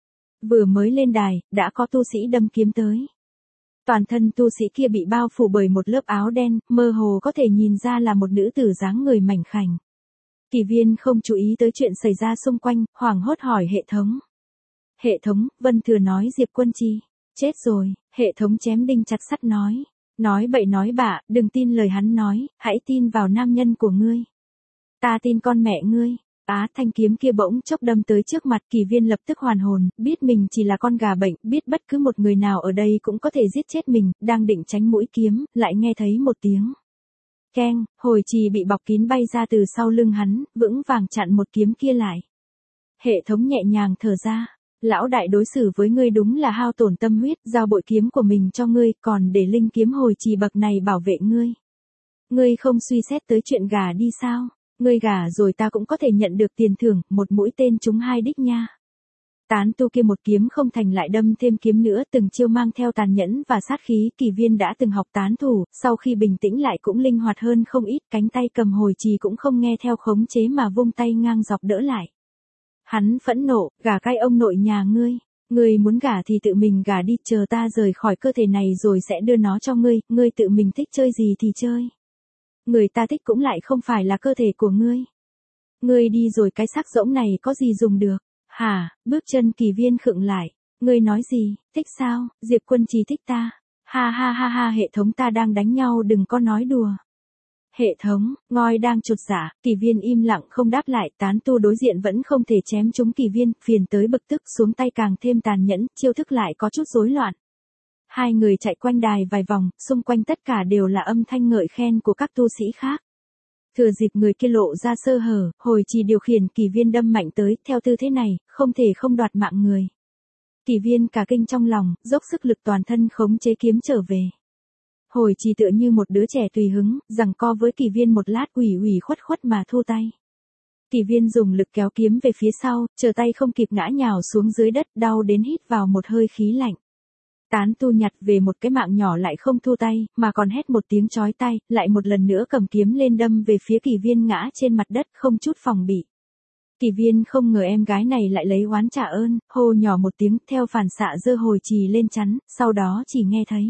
Vừa mới lên đài, đã có tu sĩ đâm kiếm tới. Toàn thân tu sĩ kia bị bao phủ bởi một lớp áo đen, mơ hồ có thể nhìn ra là một nữ tử dáng người mảnh khảnh. Kỳ Viên không chú ý tới chuyện xảy ra xung quanh, hoảng hốt hỏi hệ thống. Hệ thống, Vân Thừa nói Diệp Quân Trì chết rồi, hệ thống chém đinh chặt sắt nói. Nói bậy nói bạ, đừng tin lời hắn nói, hãy tin vào nam nhân của ngươi. Ta tin con mẹ ngươi. Thanh kiếm kia bỗng chốc đâm tới trước mặt, Kỳ Viên lập tức hoàn hồn, biết mình chỉ là con gà bệnh, biết bất cứ một người nào ở đây cũng có thể giết chết mình, đang định tránh mũi kiếm, lại nghe thấy một tiếng. Keng, hồi trì bị bọc kín bay ra từ sau lưng hắn, vững vàng chặn một kiếm kia lại. Hệ thống nhẹ nhàng thở ra, lão đại đối xử với ngươi đúng là hao tổn tâm huyết, giao bội kiếm của mình cho ngươi, còn để linh kiếm hồi trì bậc này bảo vệ ngươi. Ngươi không suy xét tới chuyện gà đi sao? Ngươi gả rồi ta cũng có thể nhận được tiền thưởng, một mũi tên trúng hai đích nha. Tán tu kia một kiếm không thành lại đâm thêm kiếm nữa, từng chiêu mang theo tàn nhẫn và sát khí. Kỳ Viên đã từng học tán thủ, sau khi bình tĩnh lại cũng linh hoạt hơn không ít, cánh tay cầm hồi trì cũng không nghe theo khống chế mà vung tay ngang dọc đỡ lại. Hắn phẫn nộ, gả cái ông nội nhà ngươi. Ngươi muốn gả thì tự mình gả đi, chờ ta rời khỏi cơ thể này rồi sẽ đưa nó cho ngươi, ngươi tự mình thích chơi gì thì chơi. Người ta thích cũng lại không phải là cơ thể của ngươi. Ngươi đi rồi cái xác rỗng này có gì dùng được. Hả, bước chân Kỳ Viên khựng lại. Ngươi nói gì, thích sao, Diệp Quân Trì thích ta. Ha ha ha ha, hệ thống ta đang đánh nhau đừng có nói đùa. Hệ thống, ngoi đang chột dạ, Kỳ Viên im lặng không đáp lại, tán tu đối diện vẫn không thể chém trúng Kỳ Viên, phiền tới bực tức xuống tay càng thêm tàn nhẫn, chiêu thức lại có chút rối loạn. Hai người chạy quanh đài vài vòng, xung quanh tất cả đều là âm thanh ngợi khen của các tu sĩ khác. Thừa dịp người kia lộ ra sơ hở, hồi trì điều khiển Kỳ Viên đâm mạnh tới, theo tư thế này, không thể không đoạt mạng người. Kỳ Viên cả kinh trong lòng, dốc sức lực toàn thân khống chế kiếm trở về. Hồi trì tựa như một đứa trẻ tùy hứng, giằng co với Kỳ Viên một lát ủy khuất khuất mà thu tay. Kỳ Viên dùng lực kéo kiếm về phía sau, chờ tay không kịp ngã nhào xuống dưới đất, đau đến hít vào một hơi khí lạnh. Tán tu nhặt về một cái mạng nhỏ lại không thu tay, mà còn hét một tiếng chói tai, lại một lần nữa cầm kiếm lên đâm về phía Kỳ Viên ngã trên mặt đất không chút phòng bị. Kỳ Viên không ngờ em gái này lại lấy oán trả ơn, hô nhỏ một tiếng theo phản xạ giơ hồi trì lên chắn, sau đó chỉ nghe thấy.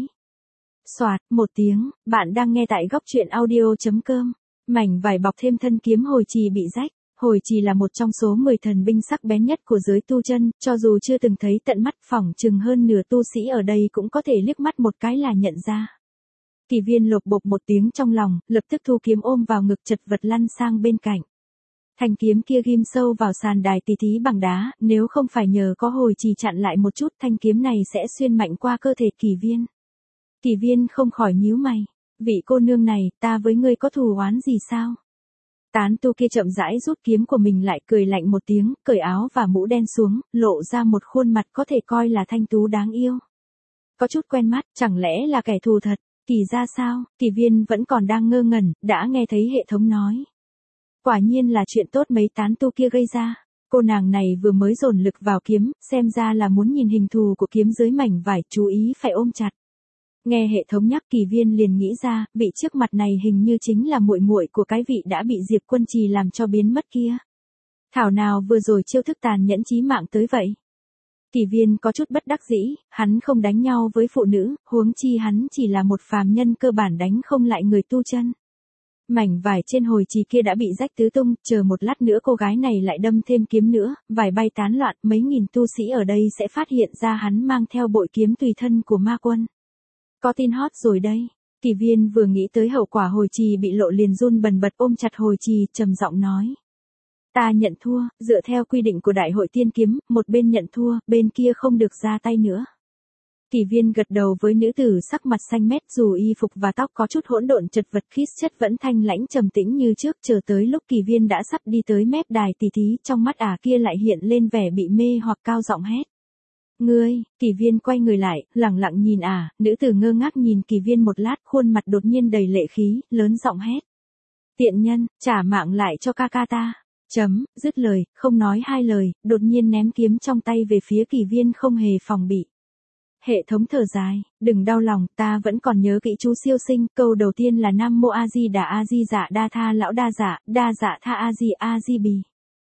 Soạt, một tiếng, bạn đang nghe tại góc truyện audio.com. Mảnh vải bọc thêm thân kiếm hồi trì bị rách. Hồi trì là một trong số 10 thần binh sắc bén nhất của giới tu chân, cho dù chưa từng thấy tận mắt, phỏng chừng hơn nửa tu sĩ ở đây cũng có thể liếc mắt một cái là nhận ra. Kỳ Viên lột bột một tiếng trong lòng, lập tức thu kiếm ôm vào ngực chật vật lăn sang bên cạnh. Thanh kiếm kia ghim sâu vào sàn đài tỉ thí bằng đá, nếu không phải nhờ có hồi trì chặn lại một chút, thanh kiếm này sẽ xuyên mạnh qua cơ thể Kỳ Viên. Kỳ Viên không khỏi nhíu mày. Vị cô nương này, ta với ngươi có thù oán gì sao? Tán tu kia chậm rãi rút kiếm của mình lại, cười lạnh một tiếng, cởi áo và mũ đen xuống, lộ ra một khuôn mặt có thể coi là thanh tú đáng yêu. Có chút quen mắt, chẳng lẽ là kẻ thù thật? Kỳ ra sao? Kỳ Viên vẫn còn đang ngơ ngẩn, đã nghe thấy hệ thống nói. Quả nhiên là chuyện tốt mấy tán tu kia gây ra. Cô nàng này vừa mới dồn lực vào kiếm, xem ra là muốn nhìn hình thù của kiếm dưới mảnh vải, chú ý phải ôm chặt. Nghe hệ thống nhắc, Kỳ Viên liền nghĩ ra, vị trước mặt này hình như chính là muội muội của cái vị đã bị Diệp Quân Trì làm cho biến mất kia. Thảo nào vừa rồi chiêu thức tàn nhẫn chí mạng tới vậy. Kỳ Viên có chút bất đắc dĩ, hắn không đánh nhau với phụ nữ, huống chi hắn chỉ là một phàm nhân cơ bản đánh không lại người tu chân. Mảnh vải trên hồi trì kia đã bị rách tứ tung, chờ một lát nữa cô gái này lại đâm thêm kiếm nữa, vải bay tán loạn, mấy nghìn tu sĩ ở đây sẽ phát hiện ra hắn mang theo bội kiếm tùy thân của ma quân. Có tin hot rồi đây. Kỳ Viên vừa nghĩ tới hậu quả hồi trì bị lộ liền run bần bật ôm chặt hồi trì, trầm giọng nói. Ta nhận thua, dựa theo quy định của Đại hội Tiên Kiếm, một bên nhận thua, bên kia không được ra tay nữa. Kỳ Viên gật đầu với nữ tử sắc mặt xanh mét, dù y phục và tóc có chút hỗn độn chật vật, khí chất vẫn thanh lãnh trầm tĩnh như trước, chờ tới lúc Kỳ Viên đã sắp đi tới mép đài tỉ thí, trong mắt ả kia lại hiện lên vẻ bị mê hoặc cao giọng hét. Ngươi, Kỳ Viên quay người lại, lẳng lặng nhìn ả, nữ tử ngơ ngác nhìn Kỳ Viên một lát, khuôn mặt đột nhiên đầy lệ khí, lớn giọng hét. Tiện nhân, trả mạng lại cho ca ca ta. Dứt lời, không nói hai lời, đột nhiên ném kiếm trong tay về phía Kỳ Viên không hề phòng bị. Hệ thống thở dài, đừng đau lòng, ta vẫn còn nhớ kỹ chú siêu sinh, câu đầu tiên là Nam Mô A Di Đà A Di Dạ Đa Tha Lão Đa Dạ Tha A Di Bì.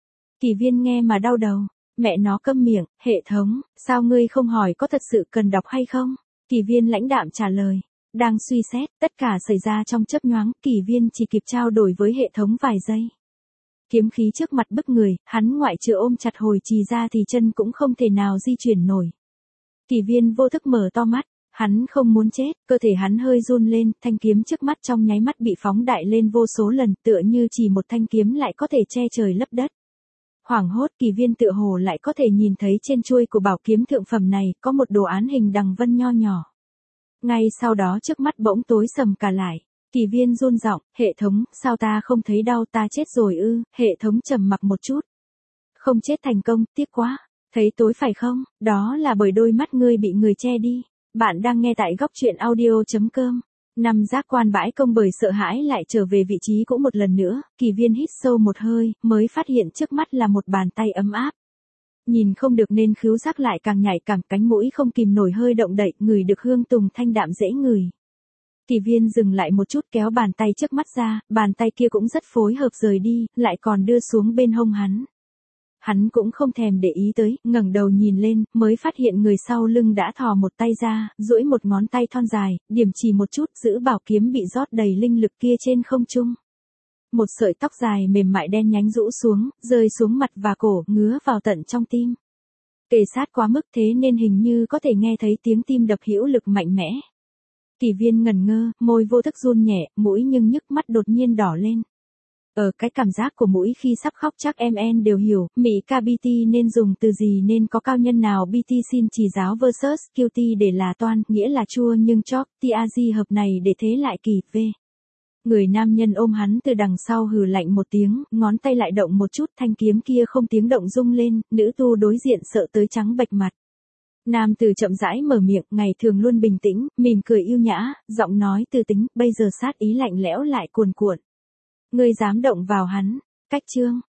Kỳ Viên nghe mà đau đầu. Mẹ nó câm miệng, hệ thống, sao ngươi không hỏi có thật sự cần đọc hay không? Kỳ Viên lãnh đạm trả lời. Đang suy xét, tất cả xảy ra trong chớp nhoáng, Kỳ Viên chỉ kịp trao đổi với hệ thống vài giây. Kiếm khí trước mặt bức người, hắn ngoại trừ ôm chặt hồi trì ra thì chân cũng không thể nào di chuyển nổi. Kỳ Viên vô thức mở to mắt, hắn không muốn chết, cơ thể hắn hơi run lên, thanh kiếm trước mắt trong nháy mắt bị phóng đại lên vô số lần, tựa như chỉ một thanh kiếm lại có thể che trời lấp đất. Hoảng hốt, Kỳ Viên tựa hồ lại có thể nhìn thấy trên chuôi của bảo kiếm thượng phẩm này, có một đồ án hình đằng vân nho nhỏ. Ngay sau đó trước mắt bỗng tối sầm cả lại. Kỳ Viên run giọng, hệ thống, sao ta không thấy đau, ta chết rồi ư? Hệ thống trầm mặc một chút. Không chết thành công, tiếc quá. Thấy tối phải không? Đó là bởi đôi mắt ngươi bị người che đi. Bạn đang nghe tại góc truyện audio.com. Năm giác quan bãi công bởi sợ hãi lại trở về vị trí cũ một lần nữa, Kỳ Viên hít sâu một hơi, mới phát hiện trước mắt là một bàn tay ấm áp. nhìn không được nên khứu giác lại càng nhạy càng, cánh mũi không kìm nổi hơi động đậy, ngửi được hương tùng thanh đạm dễ ngửi. Kỳ Viên dừng lại một chút kéo bàn tay trước mắt ra, bàn tay kia cũng rất phối hợp rời đi, lại còn đưa xuống bên hông hắn. Hắn cũng không thèm để ý tới, ngẩng đầu nhìn lên, mới phát hiện người sau lưng đã thò một tay ra, duỗi một ngón tay thon dài, điểm chỉ một chút, giữ bảo kiếm bị rót đầy linh lực kia trên không trung. Một sợi tóc dài mềm mại đen nhánh rũ xuống, rơi xuống mặt và cổ, ngứa vào tận trong tim. Kề sát quá mức thế nên hình như có thể nghe thấy tiếng tim đập hữu lực mạnh mẽ. Kỳ Viên ngẩn ngơ, môi vô thức run nhẹ, mũi nhưng nhức mắt đột nhiên đỏ lên. Cái cảm giác của mũi khi sắp khóc chắc em đều hiểu, Mỹ KBT nên dùng từ gì nên có cao nhân nào BT xin chỉ giáo versus QT để là toan, nghĩa là chua nhưng chóp, TAG hợp này để thế lại kỳ, v. Người nam nhân ôm hắn từ đằng sau hừ lạnh một tiếng, ngón tay lại động một chút, thanh kiếm kia không tiếng động rung lên, nữ tu đối diện sợ tới trắng bệch mặt. Nam tử chậm rãi mở miệng, ngày thường luôn bình tĩnh, mỉm cười yêu nhã, giọng nói từ tính, bây giờ sát ý lạnh lẽo lại cuồn cuộn. Ngươi dám động vào hắn, cách chương.